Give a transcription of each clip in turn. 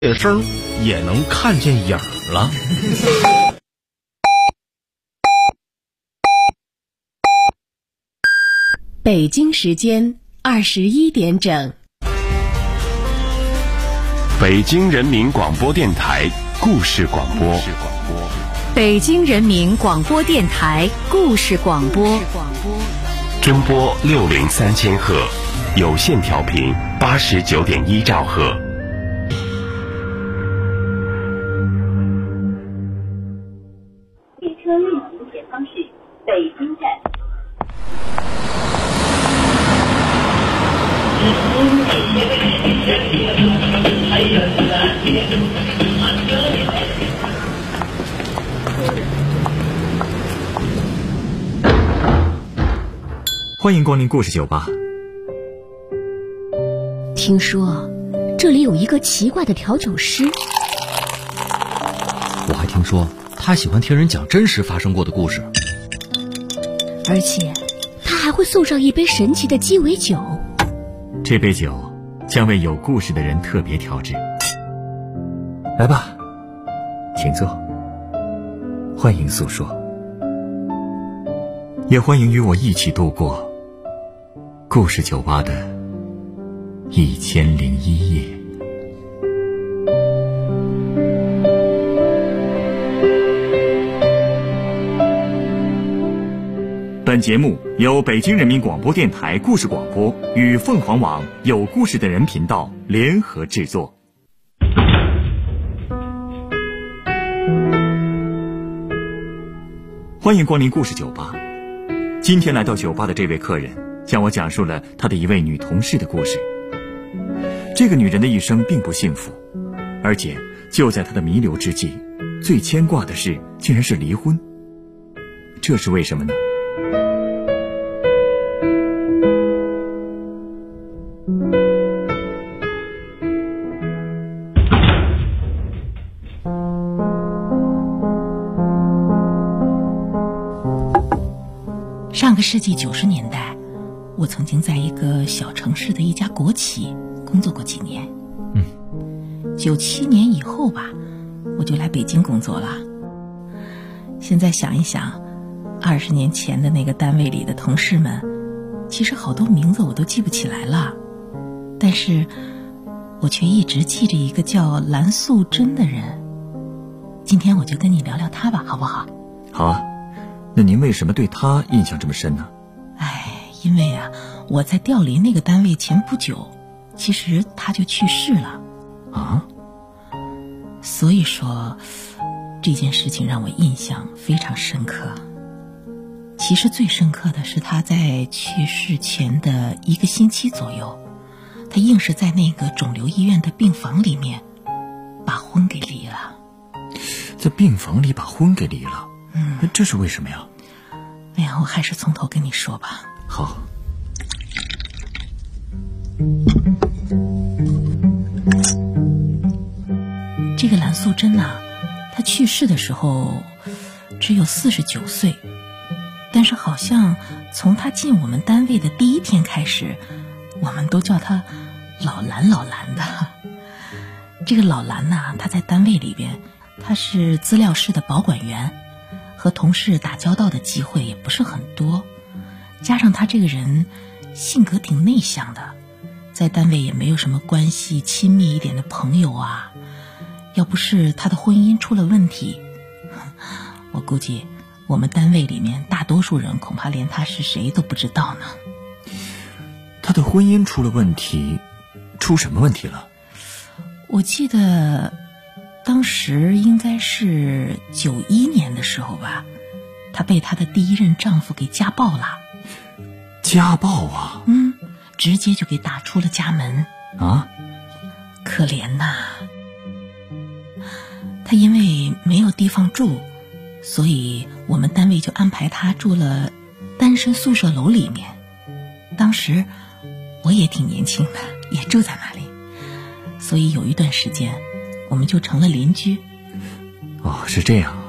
这声也能看见影儿了。 北京时间21点整。 北京人民广播电台故事广播。 北京人民广播电台故事广播。 中波603千赫，有线调频89.1兆赫。 列车运行前方是北京站。 欢迎光临故事酒吧。 听说这里有一个奇怪的调酒师， 我还听说他喜欢听人讲真实发生过的故事， 而且他还会送上一杯神奇的鸡尾酒。 这杯酒将为有故事的人特别调制。来吧，请坐，欢迎诉说，也欢迎与我一起度过故事酒吧的1001夜。本节目由北京人民广播电台故事广播与凤凰网有故事的人频道联合制作。欢迎光临故事酒吧。今天来到酒吧的这位客人向我讲述了他的一位女同事的故事。这个女人的一生并不幸福，而且就在她的弥留之际，最牵挂的事竟然是离婚。这是为什么呢？ 上个世纪90年代，我曾经在一个小城市的一家国企工作过几年。97年以后吧，我就来北京工作了。现在想一想，20年前的那个单位里的同事们，其实好多名字我都记不起来了，但是我却一直记着一个叫蓝素贞的人。今天我就跟你聊聊她吧，好不好？ 好啊。那您为什么对他印象这么深呢？ 因为我在调离那个单位前不久，其实他就去世了。 啊？ 所以说，这件事情让我印象非常深刻。其实最深刻的是他在去世前的1个星期左右，他硬是在那个肿瘤医院的病房里面把婚给离了。 在病房里把婚给离了？这是为什么呀？ 我还是从头跟你说吧。 好。 这个蓝素贞她去世的时候只有49岁，但是好像从她进我们单位的第1天开始，我们都叫她老蓝老蓝的。这个老蓝她在单位里边，她是资料室的保管员，和同事打交道的机会也不是很多，加上他这个人性格挺内向的，在单位也没有什么关系亲密一点的朋友啊。要不是他的婚姻出了问题，我估计我们单位里面大多数人恐怕连他是谁都不知道呢。 他的婚姻出了问题，出什么问题了？ 我记得当时应该是91年的时候吧，她被她的第1任丈夫给家暴了。 家暴啊？ 直接就给打出了家门啊！ 可怜呐。她因为没有地方住，所以我们单位就安排她住了单身宿舍楼里面。当时我也挺年轻的，也住在那里，所以有一段时间我们就成了邻居。 哦，是这样。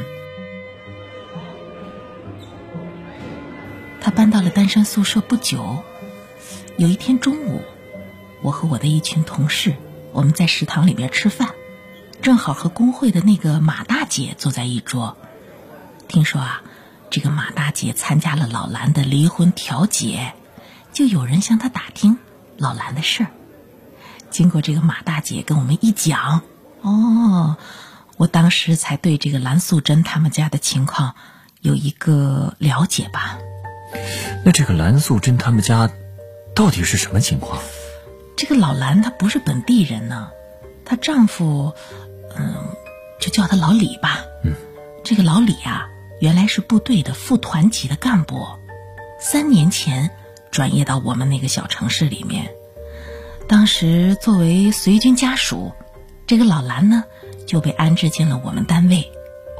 他搬到了单身宿舍不久，有一天中午，我和我的一群同事我们在食堂里面吃饭，正好和工会的那个马大姐坐在一桌。听说啊，这个马大姐参加了老兰的离婚调解，就有人向她打听老兰的事儿。经过这个马大姐跟我们一讲，我当时才对这个蓝素贞他们家的情况有一个了解吧。 那这个蓝素贞他们家到底是什么情况？ 这个老兰她不是本地人呢，她丈夫就叫他老李吧。这个老李啊，原来是部队的副团级的干部，3年前转业到我们那个小城市里面。当时作为随军家属，这个老兰呢就被安置进了我们单位。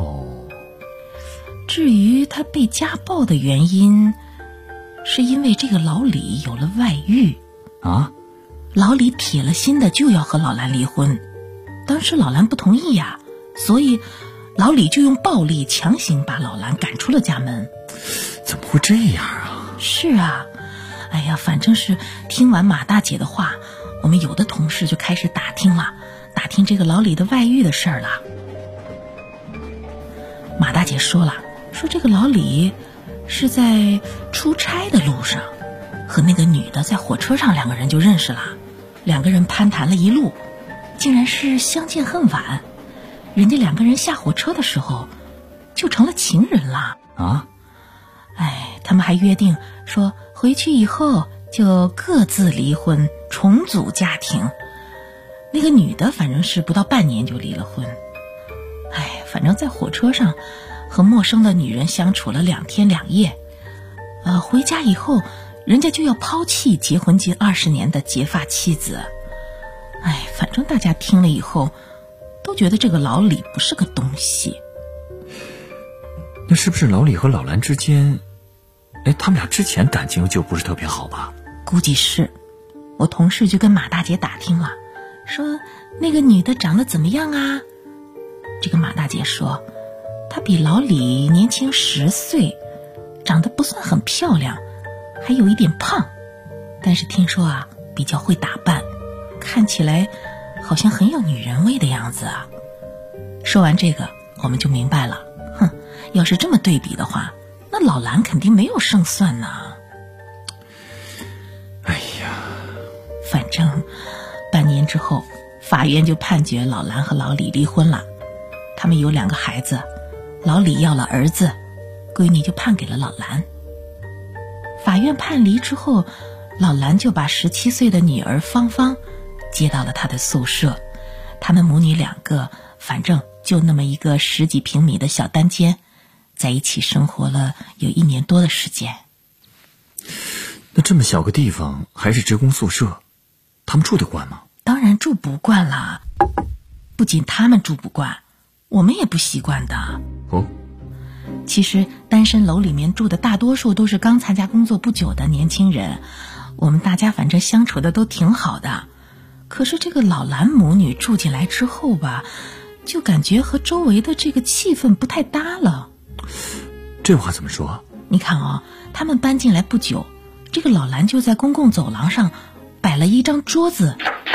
至于他被家暴的原因，是因为这个老李有了外遇啊。 老李铁了心的就要和老兰离婚，当时老兰不同意呀，所以老李就用暴力强行把老兰赶出了家门。 怎么会这样啊？ 是啊，哎呀，反正是听完马大姐的话，我们有的同事就开始打听这个老李的外遇的事儿了。马大姐说这个老李是在出差的路上和那个女的在火车上2个人就认识了，2个人攀谈了一路，竟然是相见恨晚，人家2个人下火车的时候就成了情人了啊！ 他们还约定说回去以后就各自离婚，重组家庭。那个女的反正是不到半年就离了婚。反正在火车上和陌生的女人相处了2天2夜，回家以后人家就要抛弃结婚近20年的结发妻子。反正大家听了以后都觉得这个老李不是个东西。 那是不是老李和老兰之间，他们俩之前感情就不是特别好吧？ 估计是。我同事就跟马大姐打听了，说那个女的长得怎么样啊？这个马大姐说她比老李年轻10岁，长得不算很漂亮，还有一点胖，但是听说啊比较会打扮，看起来好像很有女人味的样子啊。说完这个我们就明白了，要是这么对比的话，那老兰肯定没有胜算呢。反正半年之后法院就判决老兰和老李离婚了。他们有2个孩子，老李要了儿子，闺女就判给了老兰。法院判离之后，老兰就把17岁的女儿芳芳接到了她的宿舍，他们母女2个反正就那么一个10几平米的小单间，在一起生活了有1年多的时间。 那这么小个地方还是职工宿舍，他们住得惯吗？ 当然住不惯啦，不仅他们住不惯，我们也不习惯的。其实单身楼里面住的大多数都是刚参加工作不久的年轻人，我们大家反正相处的都挺好的。可是这个老兰母女住进来之后吧，就感觉和周围的这个气氛不太搭了。 这话怎么说？ 你看他们搬进来不久，这个老兰就在公共走廊上摆了一张桌子，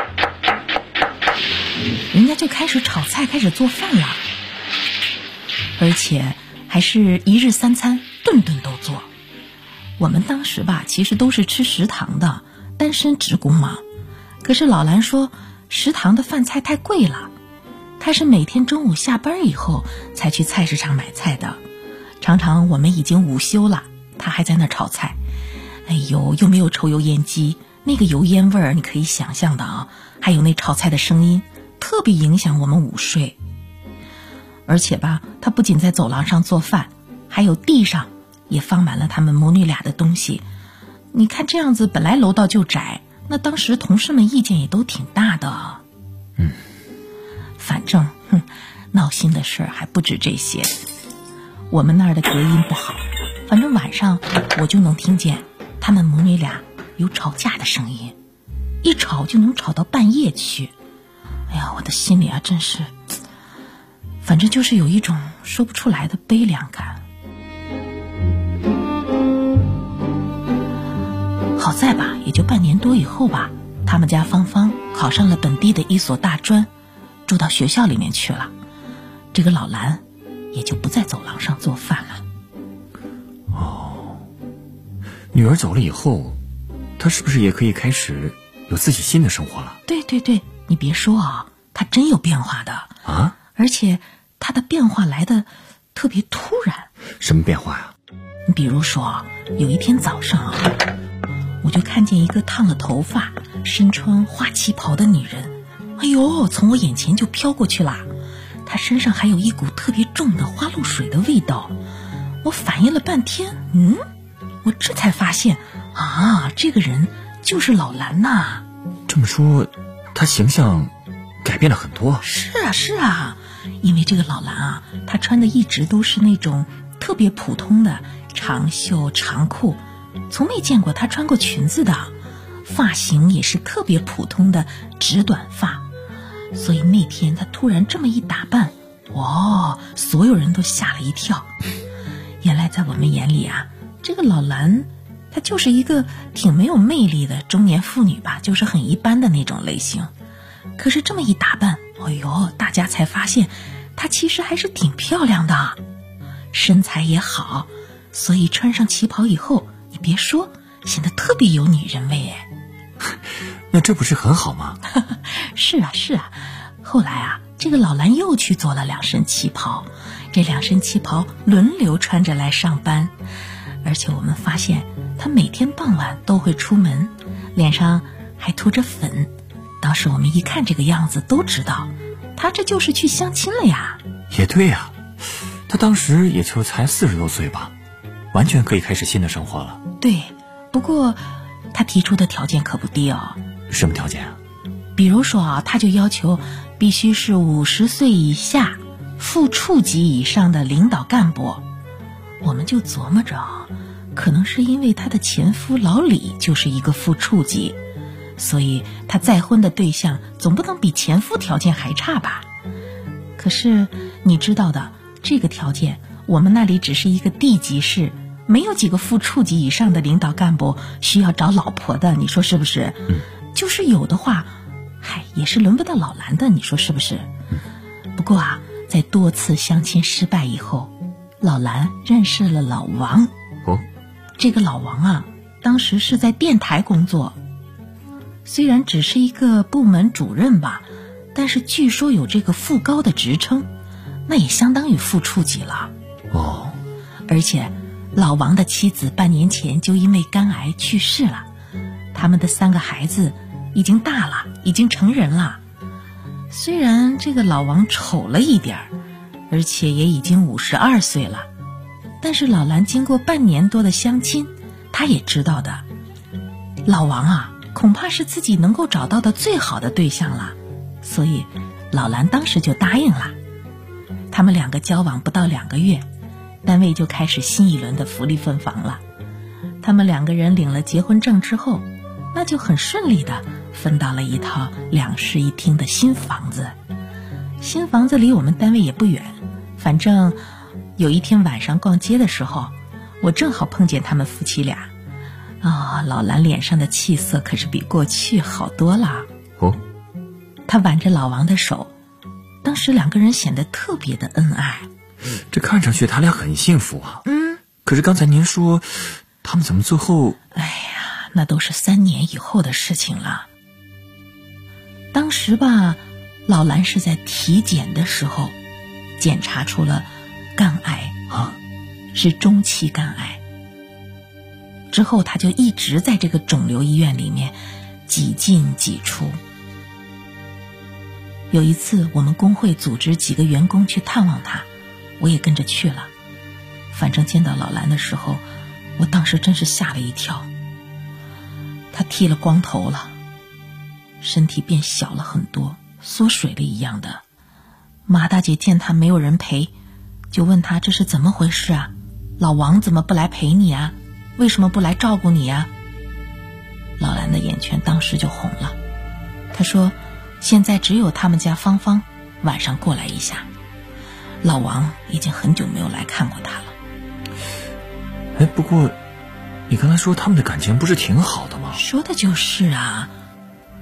人家就开始炒菜，开始做饭了，而且还是1日3餐，顿顿都做。我们当时吧，其实都是吃食堂的，单身职工嘛。可是老兰说食堂的饭菜太贵了，她是每天中午下班以后才去菜市场买菜的，常常我们已经午休了，她还在那炒菜。又没有抽油烟机，那个油烟味儿你可以想象的啊，还有那炒菜的声音，特别影响我们午睡。而且吧，她不仅在走廊上做饭，还有地上也放满了他们母女俩的东西。你看这样子，本来楼道就窄，那当时同事们意见也都挺大的。反正闹心的事儿还不止这些。我们那儿的隔音不好，反正晚上我就能听见他们母女俩有吵架的声音，一吵就能吵到半夜去。我的心里啊，真是，反正就是有一种说不出来的悲凉感。好在吧，也就半年多以后吧，他们家芳芳考上了本地的一所大专，住到学校里面去了。这个老兰也就不在走廊上做饭了。 女儿走了以后，她是不是也可以开始有自己新的生活了？ 对，你别说啊，她真有变化的啊！ 而且她的变化来得特别突然。 什么变化呀？ 比如说，有一天早上啊，我就看见一个烫了头发、身穿花旗袍的女人，哎呦，从我眼前就飘过去了。她身上还有一股特别重的花露水的味道。我反应了半天，我这才发现啊，这个人就是老兰呐。 这么说，她形象改变了很多。 是啊，因为这个老兰啊，她穿的一直都是那种特别普通的长袖长裤，从没见过她穿过裙子的，发型也是特别普通的直短发。所以那天她突然这么一打扮，所有人都吓了一跳。原来在我们眼里啊，这个老兰她就是一个挺没有魅力的中年妇女吧，就是很一般的那种类型。可是这么一打扮，大家才发现她其实还是挺漂亮的，身材也好，所以穿上旗袍以后，你别说，显得特别有女人味哎。 那这不是很好吗？ 是啊。后来啊，这个老兰又去做了2身旗袍，这2身旗袍轮流穿着来上班。而且我们发现她每天傍晚都会出门，脸上还涂着粉。当时我们一看这个样子都知道，她这就是去相亲了呀。 也对呀，她当时也就才40多岁吧，完全可以开始新的生活了。 对，不过她提出的条件可不低哦。 什么条件啊？ 比如说啊，她就要求必须是50岁以下、副处级以上的领导干部。我们就琢磨着，可能是因为她的前夫老李就是一个副处级，所以她再婚的对象总不能比前夫条件还差吧。可是你知道的，这个条件我们那里只是一个地级市，没有几个副处级以上的领导干部需要找老婆的，你说是不是？就是有的话，也是轮不到老兰的，你说是不是？不过啊，在多次相亲失败以后，老兰认识了老王。这个老王啊，当时是在电台工作，虽然只是一个部门主任吧，但是据说有这个副高的职称，那也相当于副处级了。而且老王的妻子半年前就因为肝癌去世了，他们的3个孩子已经大了，已经成人了。虽然这个老王丑了一点儿，而且也已经52岁了，但是老兰经过半年多的相亲，她也知道的，老王啊，恐怕是自己能够找到的最好的对象了，所以老兰当时就答应了。他们2个交往不到2个月，单位就开始新一轮的福利分房了。他们2个人领了结婚证之后，那就很顺利的分到了一套2室1厅的新房子。新房子离我们单位也不远，反正有一天晚上逛街的时候，我正好碰见他们夫妻俩。老兰脸上的气色可是比过去好多了。他挽着老王的手，当时2个人显得特别的恩爱。 这看上去他俩很幸福啊。可是刚才您说他们怎么最后…… 那都是3年以后的事情了。当时吧，老兰是在体检的时候检查出了肝癌是中期肝癌。之后他就一直在这个肿瘤医院里面几进几出。有一次我们工会组织几个员工去探望他，我也跟着去了。反正见到老兰的时候，我当时真是吓了一跳。他剃了光头了，身体变小了很多，缩水了一样的。马大姐见他没有人陪，就问他这是怎么回事啊？老王怎么不来陪你啊？为什么不来照顾你啊？老兰的眼圈当时就红了。他说现在只有他们家芳芳晚上过来一下，老王已经很久没有来看过他了。 不过你刚才说他们的感情不是挺好的吗？ 说的就是啊。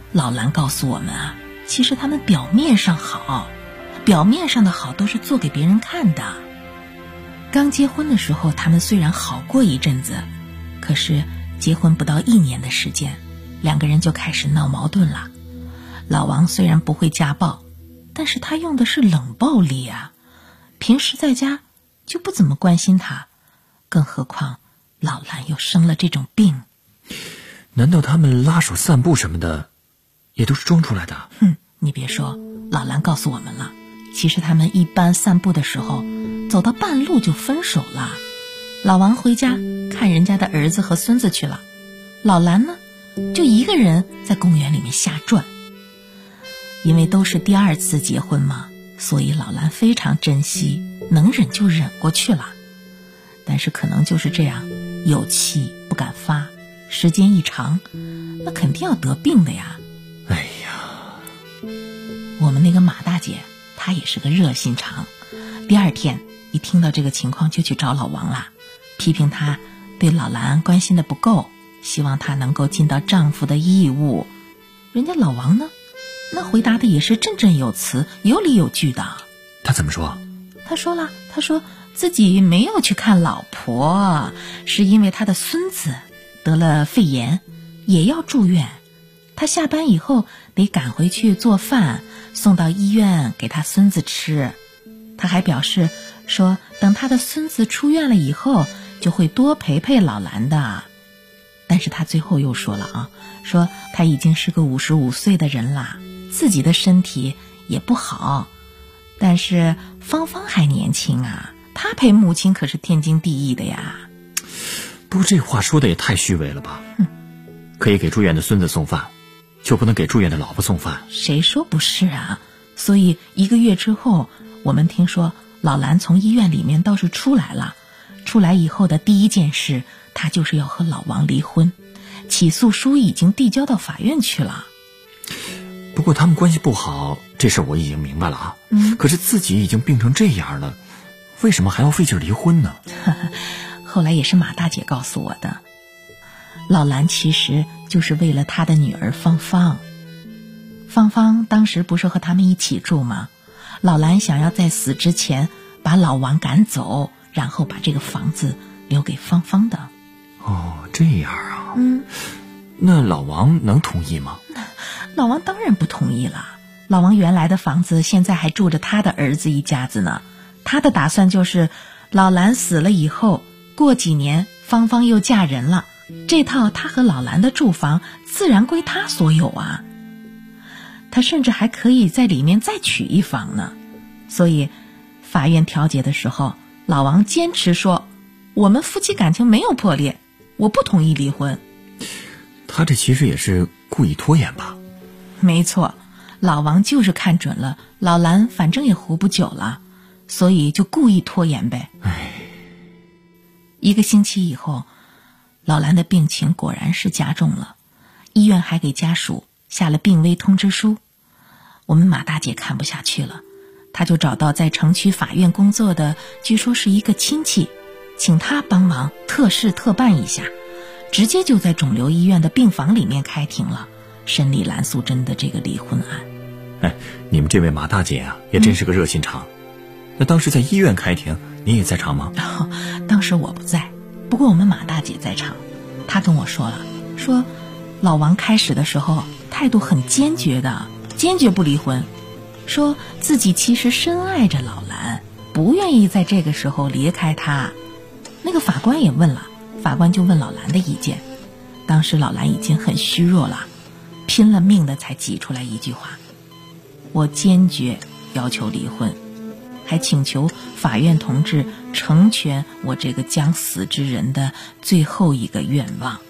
老兰告诉我们啊，其实他们表面上好，表面上的好都是做给别人看的。刚结婚的时候，他们虽然好过一阵子，可是结婚不到1年的时间，两个人就开始闹矛盾了。老王虽然不会家暴，但是他用的是冷暴力啊，平时在家就不怎么关心他，更何况老兰又生了这种病。 难道他们拉手散步什么的也都是装出来的？ 你别说，老兰告诉我们了，其实他们一般散步的时候走到半路就分手了。老王回家看人家的儿子和孙子去了，老兰呢就一个人在公园里面瞎转。因为都是第2次结婚嘛，所以老兰非常珍惜，能忍就忍过去了。但是可能就是这样，有气不敢发，时间一长，那肯定要得病的呀。 哎呀， 我们那个马大姐她也是个热心肠，第2天一听到这个情况就去找老王了，批评他对老兰关心的不够，希望她能够尽到丈夫的义务。人家老王呢，那回答的也是振振有词，有理有据的。 他怎么说？ 他说自己没有去看老婆，是因为他的孙子得了肺炎，也要住院。他下班以后得赶回去做饭，送到医院给他孙子吃。他还表示说，等他的孙子出院了以后，就会多陪陪老兰的。但是他最后又说了啊，说他已经是个55岁的人了，自己的身体也不好，但是芳芳还年轻啊，她陪母亲可是天经地义的呀。 不过这话说的也太虚伪了吧？可以给住院的孙子送饭，就不能给住院的老婆送饭？ 谁说不是啊？所以1个月之后，我们听说老兰从医院里面倒是出来了。出来以后的第一件事，她就是要和老王离婚，起诉书已经递交到法院去了。 不过他们关系不好，这事我已经明白了啊。可是自己已经病成这样了，为什么还要费劲离婚呢？ 后来也是马大姐告诉我的，老兰其实就是为了她的女儿芳芳。芳芳当时不是和他们一起住吗？老兰想要在死之前把老王赶走，然后把这个房子留给芳芳的。 哦，这样啊。那老王能同意吗？ 老王当然不同意了。老王原来的房子现在还住着他的儿子一家子呢，他的打算就是老兰死了以后，过几年芳芳又嫁人了，这套他和老兰的住房自然归他所有啊。他甚至还可以在里面再娶一房呢。所以法院调解的时候，老王坚持说，我们夫妻感情没有破裂，我不同意离婚。 他这其实也是故意拖延吧？ 没错，老王就是看准了老兰反正也活不久了，所以就故意拖延呗。1个星期以后，老兰的病情果然是加重了，医院还给家属下了病危通知书。我们马大姐看不下去了，她就找到在城区法院工作的，据说是一个亲戚，请他帮忙特事特办一下，直接就在肿瘤医院的病房里面开庭了，审理蓝素贞的这个离婚案。 你们这位马大姐啊，也真是个热心肠。那当时在医院开庭，你也在场吗？ 当时我不在，不过我们马大姐在场。她跟我说了，说老王开始的时候态度很坚决的，坚决不离婚，说自己其实深爱着老兰，不愿意在这个时候离开她。那个法官也问了，法官就问老兰的意见。当时老兰已经很虚弱了，拼了命的才挤出来一句话，我坚决要求离婚，还请求法院同志成全我这个将死之人的最后一个愿望。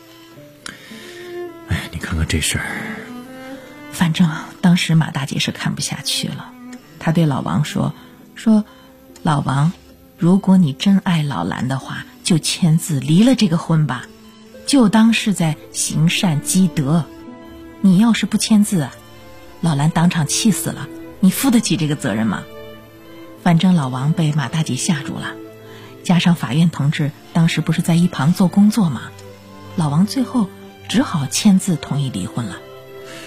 你看看这事儿。 反正当时马大姐是看不下去了，她对老王说老王，如果你真爱老兰的话，就签字离了这个婚吧，就当是在行善积德。你要是不签字啊，老兰当场气死了，你负得起这个责任吗？反正老王被马大姐吓住了，加上法院同志当时不是在一旁做工作吗？老王最后只好签字同意离婚了。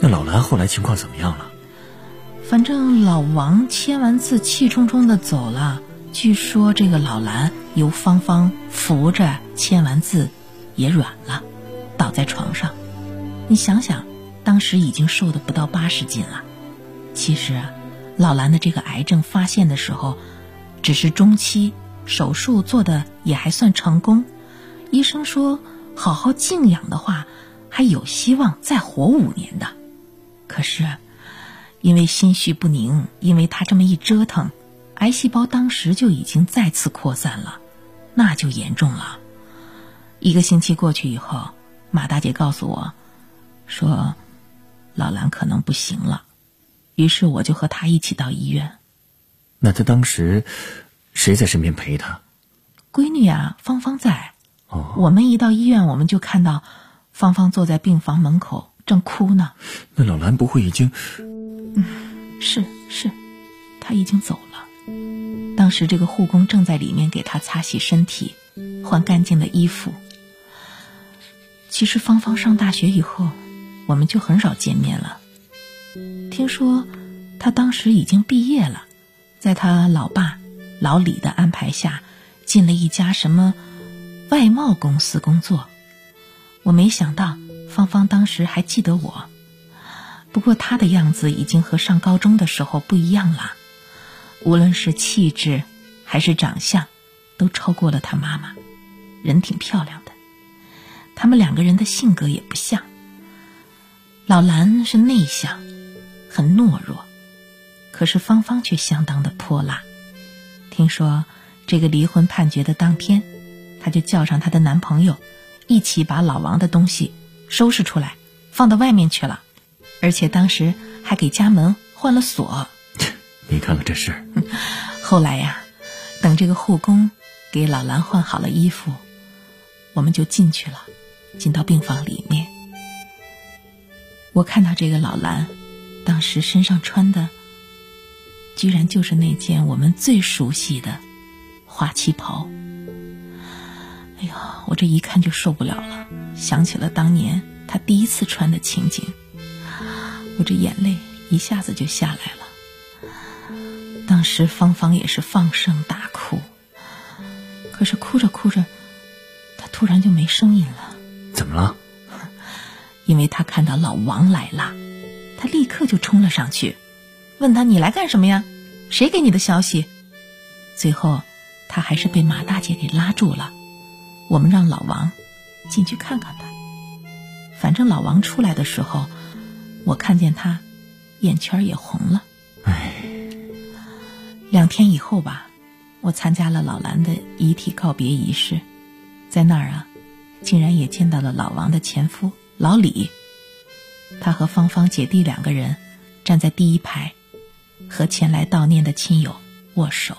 那老兰后来情况怎么样了？ 反正老王签完字气冲冲的走了，据说这个老兰由芳芳扶着签完字也软了，倒在床上。你想想，当时已经瘦的不到80斤了。其实老兰的这个癌症发现的时候只是中期，手术做的也还算成功，医生说好好静养的话还有希望再活5年的。可是因为心绪不宁，因为他这么一折腾，癌细胞当时就已经再次扩散了，那就严重了。1个星期过去以后，马大姐告诉我说老兰可能不行了，于是我就和她一起到医院。 那他当时谁在身边陪他？ 闺女啊，芳芳在。我们一到医院，我们就看到芳芳坐在病房门口正哭呢。 那老兰不会已经…… 是，她已经走了。当时这个护工正在里面给她擦洗身体，换干净的衣服。其实芳芳上大学以后，我们就很少见面了。听说她当时已经毕业了，在她老爸老李的安排下，进了一家什么外贸公司工作。我没想到芳芳当时还记得我，不过她的样子已经和上高中的时候不一样了，无论是气质还是长相都超过了她妈妈，人挺漂亮的。他们2个人的性格也不像，老兰是内向很懦弱，可是芳芳却相当的泼辣。听说这个离婚判决的当天，她就叫上她的男朋友一起把老王的东西收拾出来放到外面去了，而且当时还给家门换了锁。 你看看这事。 后来呀，等这个护工给老兰换好了衣服，我们就进去了，进到病房里面。我看到这个老兰当时身上穿的居然就是那件我们最熟悉的花旗袍。哎呀，我这一看就受不了了，想起了当年她第一次穿的情景，我这眼泪一下子就下来了。当时芳芳也是放声大哭，可是哭着哭着她突然就没声音了。 怎么了？ 因为她看到老王来了，她立刻就冲了上去，问他你来干什么呀？谁给你的消息？最后她还是被马大姐给拉住了，我们让老王进去看看他。反正老王出来的时候，我看见他眼圈也红了。2天以后吧，我参加了老兰的遗体告别仪式，在那儿啊，竟然也见到了老王的前夫老李。他和芳芳姐弟2个人站在第1排，和前来悼念的亲友握手。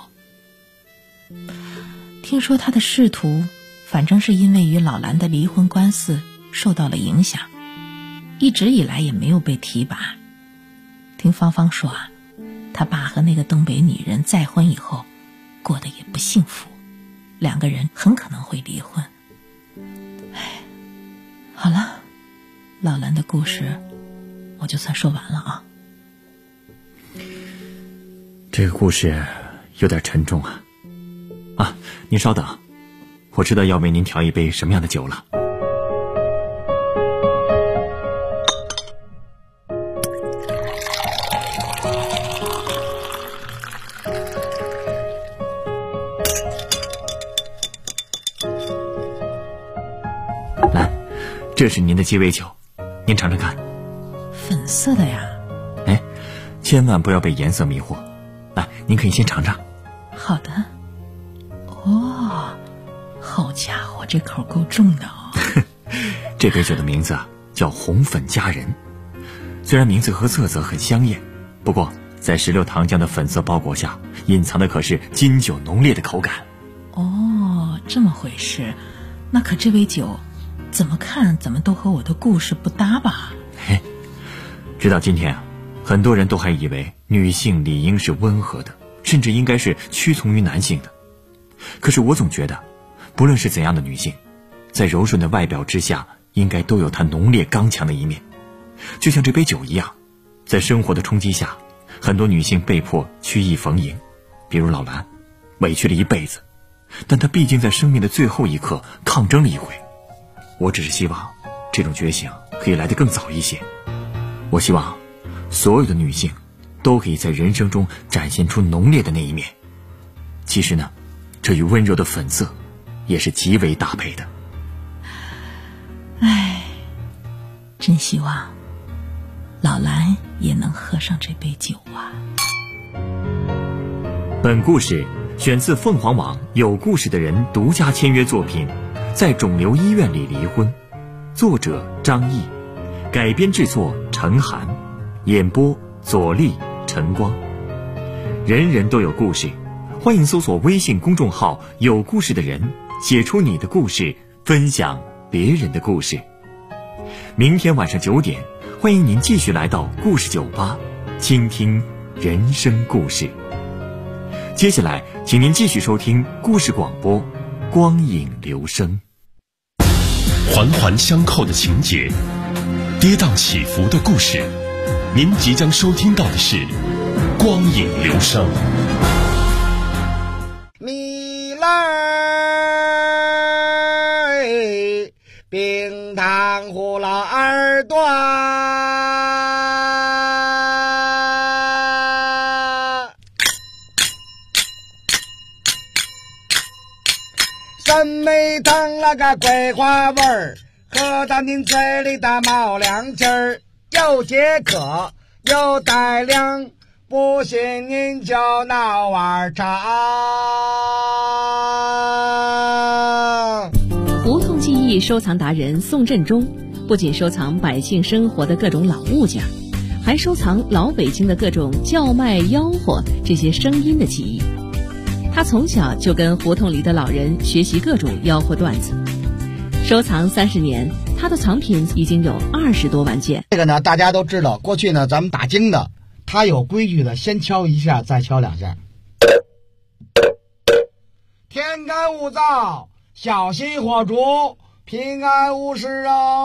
听说他的仕途反正是因为与老兰的离婚官司受到了影响，一直以来也没有被提拔。听芳芳说啊，他爸和那个东北女人再婚以后过得也不幸福，2个人很可能会离婚。好了，老兰的故事我就算说完了啊。 这个故事有点沉重啊。您稍等，我知道要为您调一杯什么样的酒了。来，这是您的鸡尾酒，您尝尝看。 粉色的呀？ 千万不要被颜色迷惑。来，您可以先尝尝。 好的。好家伙，这口够重的哦。 这杯酒的名字叫红粉佳人，虽然名字和色泽很香艳，不过在16糖浆的粉色包裹下，隐藏的可是金酒浓烈的口感。 哦，这么回事。那可这杯酒怎么看怎么都和我的故事不搭吧？ 直到今天很多人都还以为女性理应是温和的，甚至应该是屈从于男性的。可是我总觉得，不论是怎样的女性，在柔顺的外表之下，应该都有她浓烈刚强的一面。 就像这杯酒一样，在生活的冲击下，很多女性被迫曲意逢迎，比如老兰，委屈了一辈子，但她毕竟在生命的最后一刻抗争了一回。我只是希望这种觉醒可以来得更早一些。我希望所有的女性都可以在人生中展现出浓烈的那一面。其实呢，这与温柔的粉色也是极为搭配的。 真希望老兰也能喝上这杯酒啊。 本故事选自凤凰网有故事的人独家签约作品《在肿瘤医院里离婚》，作者张毅，改编制作陈涵，演播左立、陈光。人人都有故事，欢迎搜索微信公众号有故事的人，写出你的故事，分享别人的故事。明天晚上9点，欢迎您继续来到故事酒吧，倾听人生故事。接下来请您继续收听故事广播《光影留声》。 环环相扣的情节，跌宕起伏的故事，您即将收听到的是《光影留声》。 米来冰糖葫芦耳朵，酸梅汤那个桂花味儿，喝到您嘴里的冒凉气儿，又解渴又带凉，不信您就闹碗尝。 胡同记忆收藏达人宋振中不仅收藏百姓生活的各种老物件，还收藏老北京的各种叫卖吆喝这些声音的记忆。他从小就跟胡同里的老人学习各种吆喝段子，收藏30年，他的藏品已经有20多万件。 这个呢，大家都知道，过去呢咱们打更的，他有规矩的，先敲一下，再敲2下。天干物燥，小心火烛，平安无事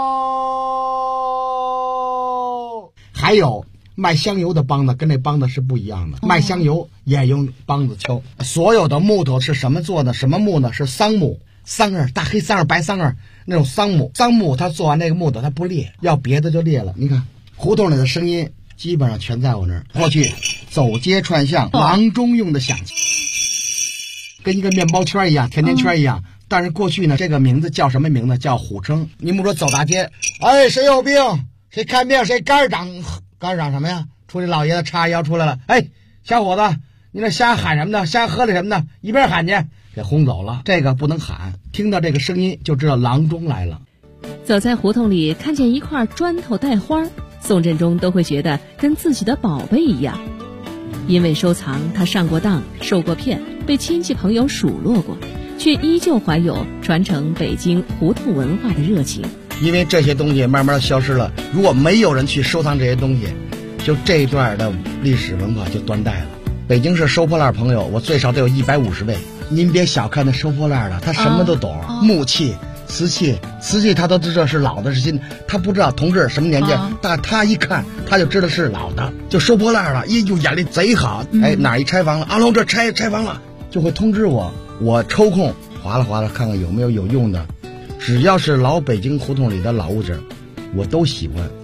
哦。还有卖香油的梆子跟那梆子是不一样的，卖香油也用梆子敲。所有的木头是什么做的？什么木呢？是桑木，桑叶，大黑桑叶、白桑叶那种桑木。桑木它做完那个木头它不裂，要别的就裂了。你看胡同里的声音基本上全在我那儿。过去走街串巷，郎中用的响器，跟一个面包圈一样，甜甜圈一样。但是过去呢，这个名字叫什么名字？叫虎称。你们说走大街，哎，谁有病？谁看病？谁肝长什么呀？出去老爷子叉腰出来了，哎，小伙子，你那瞎喊什么呢？瞎喝的什么呢？一边喊去，给轰走了。这个不能喊，听到这个声音就知道郎中来了。 走在胡同里，看见一块砖头带花，宋振中都会觉得跟自己的宝贝一样。因为收藏，他上过当，受过骗，被亲戚朋友数落过，却依旧怀有传承北京胡同文化的热情。 因为这些东西慢慢的消失了，如果没有人去收藏这些东西，就这一段的历史文化就断代了。北京市收破烂朋友，我最少得有150位。您别小看那收破烂的，他什么都懂，木器、瓷器他都知道是老的是新的，他不知道同志什么年纪，但他一看他就知道是老的，就收破烂了，就眼力贼好。哎，哪一拆房了？老这拆房了，就会通知我，我抽空划拉看看有没有用的。只要是老北京胡同里的老物件，我都喜欢。